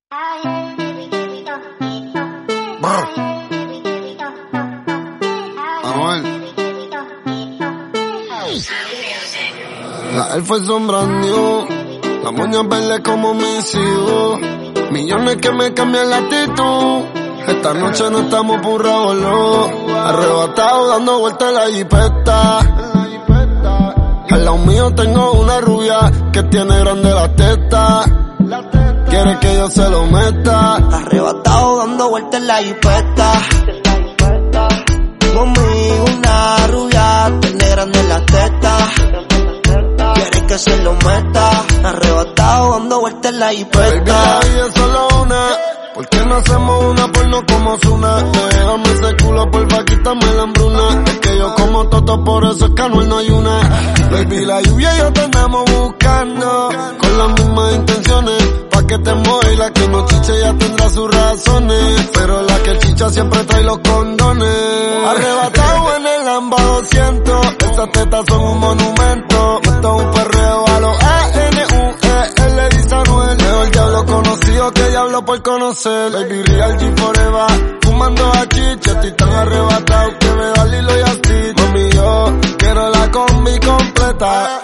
La elfa son brand new, la moña verde como mis hijos, millones que me cambian la actitud. Esta noche no estamos purrados, no, arrebatados dando vueltas en la jipeta. Al lado mío tengo una rubia que tiene grande la teta, quiere que yo se lo meta. Arrebatado dando vueltas en la jipeta. Conmigo una rubia tiene grande la teta, quiere que se lo meta. Arrebatado dando vueltas en la jipeta. Baby, la vida es solo una, ¿por qué no hacemos una porno como Zuna? Déjame ese culo, porfa, quítame la hambruna. Es que yo como toto, por eso es que Anuel no hay una. Baby, la lluvia y yo te andamos buscando, con las mismas intenciones, pa' que te mueva y la que no chiche ya tendrá sus razones, pero la que chicha siempre trae los condones. Arrebatado en el Lamba 200, esas tetas son un monumento. Esto es un perreo a los A-N-U-E-L, dice Anuel. Mejor diablo conocido que diablo por conocer. Baby, real G forever, fumando hachiche. Estoy tan arrebatado que me da Lilo y Stitch. Mami, yo quiero la combi completa.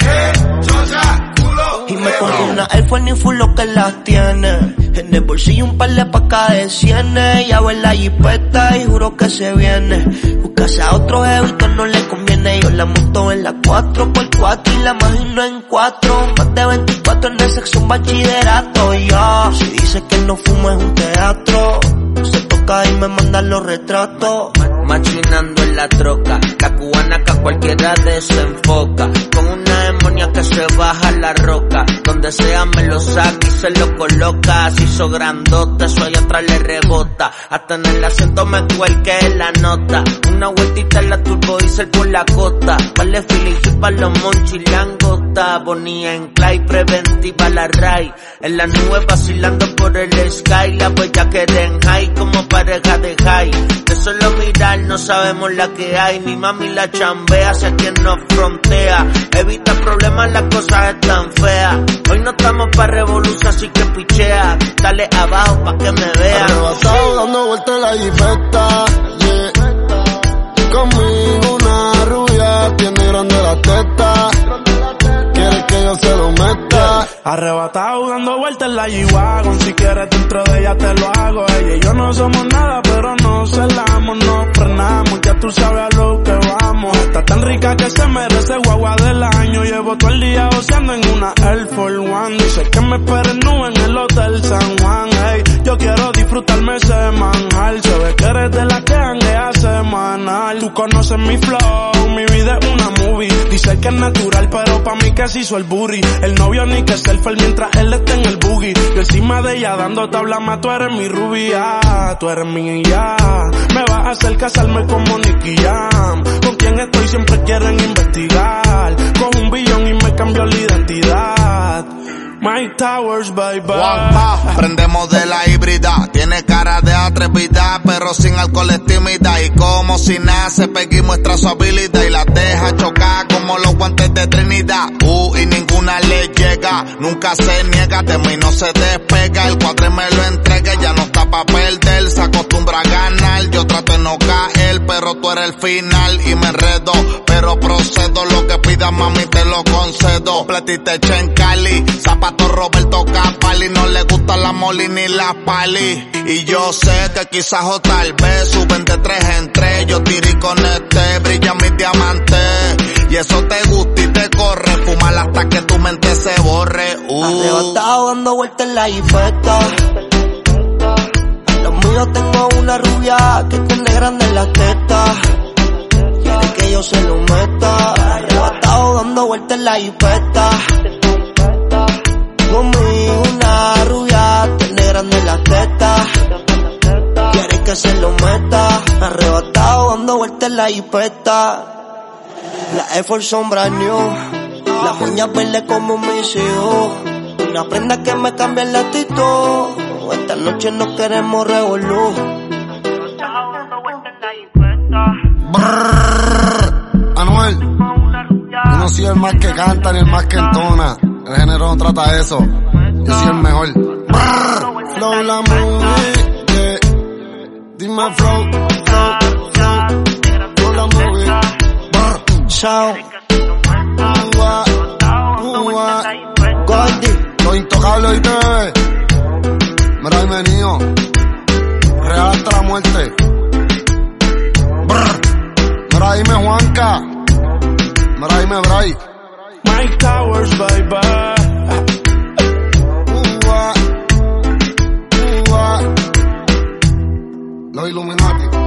Y me compré una Air Force ni full lo que las tiene. En el bolsillo un par de pacas de cienes. Ya ve la jipeta y juro que se viene. Buscase a otro jevito no le conviene. Yo la monto en la 4x4 y la imagino en 4. Más de 24 en el sexo, un bachillerato. Ya, si dice que no fumo es un teatro. Se toca y me manda los retratos. Machinando en la troca, la cubana que a cualquiera desenfoca. Con una demonia que se baja la roca, donde sea me lo saca y se lo coloca. Se hizo grandota, eso allá atrás le rebota. Hasta en el acento me cuelque la nota. Una vueltita en la turbo diesel por la costa. Vale Felix y pa' los monchis langota. Bonía en Clay, preventiva la Ray. En la nube vacilando por el sky. La huella que en high como pareja de high. De solo mirar no sabemos la que hay. Mi mami la chambea hacia quien nos frontea. Evita problemas, las cosas están feas. Hoy no estamos pa' revolución, así que pichea. Dale abajo pa' que me vea. Arrebatado dando vueltas en la jipeta, yeah. Conmigo una rubia tiene grande la teta, quiere que yo se lo meta. Arrebatado dando vueltas en la G-Wagon, si quieres dentro de ella te lo hago. Ella y yo no somos nada, pero nos celamos, nos frenamos, ya tú sabes a lo que vamos. Está tan rica que se merece guagua del año. Llevo todo el día oceando en una Air Force One. Dice que me esperen nube en el Hotel San Juan. Hey, yo quiero disfrutarme ese manjar. Se ve que eres de la que janguea semanal. Tú conoces mi flow, mi vida es una movie. Dice que es natural, pero pa' mí que se hizo el booty. El novio ni que selfie mientras él está en el boogie. Yo encima de ella dando tabla más, tú eres mi rubia, tú eres mi ya. Me vas a hacer casarme como Nicky Jam. Con quien estoy siempre quieren investigar. Con un billón y me cambió la identidad. Mike Towers, bye bye. Prendemos de la híbrida. Tiene cara de atrevida, pero sin alcohol es tímida. Y como si nace, Peggy muestra su habilidad y la deja chocar como los guantes de Trinidad. Y ninguna le llega, nunca se niega, de mí no se despega. El cuadre me lo entrega, ya no está pa' perder. Se acostumbra a ganar, yo trato de no caer, pero tú eres el final y me enredo. Pero procedo, lo que pidas mami te lo concedo. Completite en Cali, zapato Roberto Capali. No le gusta la Molly ni la Pali. Y yo sé que quizás o tal vez suben de 3 en 3. Yo tiré con este, brilla mi diamante. Y eso te gusta y te corre. Fumar hasta que tu mente se borre. Arrebatado dando vueltas en la jipeta. A los míos tengo una rubia que tiene grande la teta, quiere que yo se lo meta. Arrebatado dando vueltas en la jipeta. Conmigo una rubia tiene grande la teta, quiere que se lo meta. Arrebatado dando vueltas en la jipeta. La Air Force son brand new, las uñas verdes como mis hijos. Una prenda que me cambia el actitud. Esta noche no queremos revolú. Anuel, yo no soy el más que canta ni el más que entona. El género no trata eso, yo soy el mejor. Flow la movie, yeah. Dime flow, flow, flow. Flow la movie. Sound. Goldie. Los intocables hoy te bebé. Mira ahí venido. Real hasta la muerte. Brr. Mira ahí me Juanca. Mira ahí me Bray. Mike Towers, baby. Los Illuminati.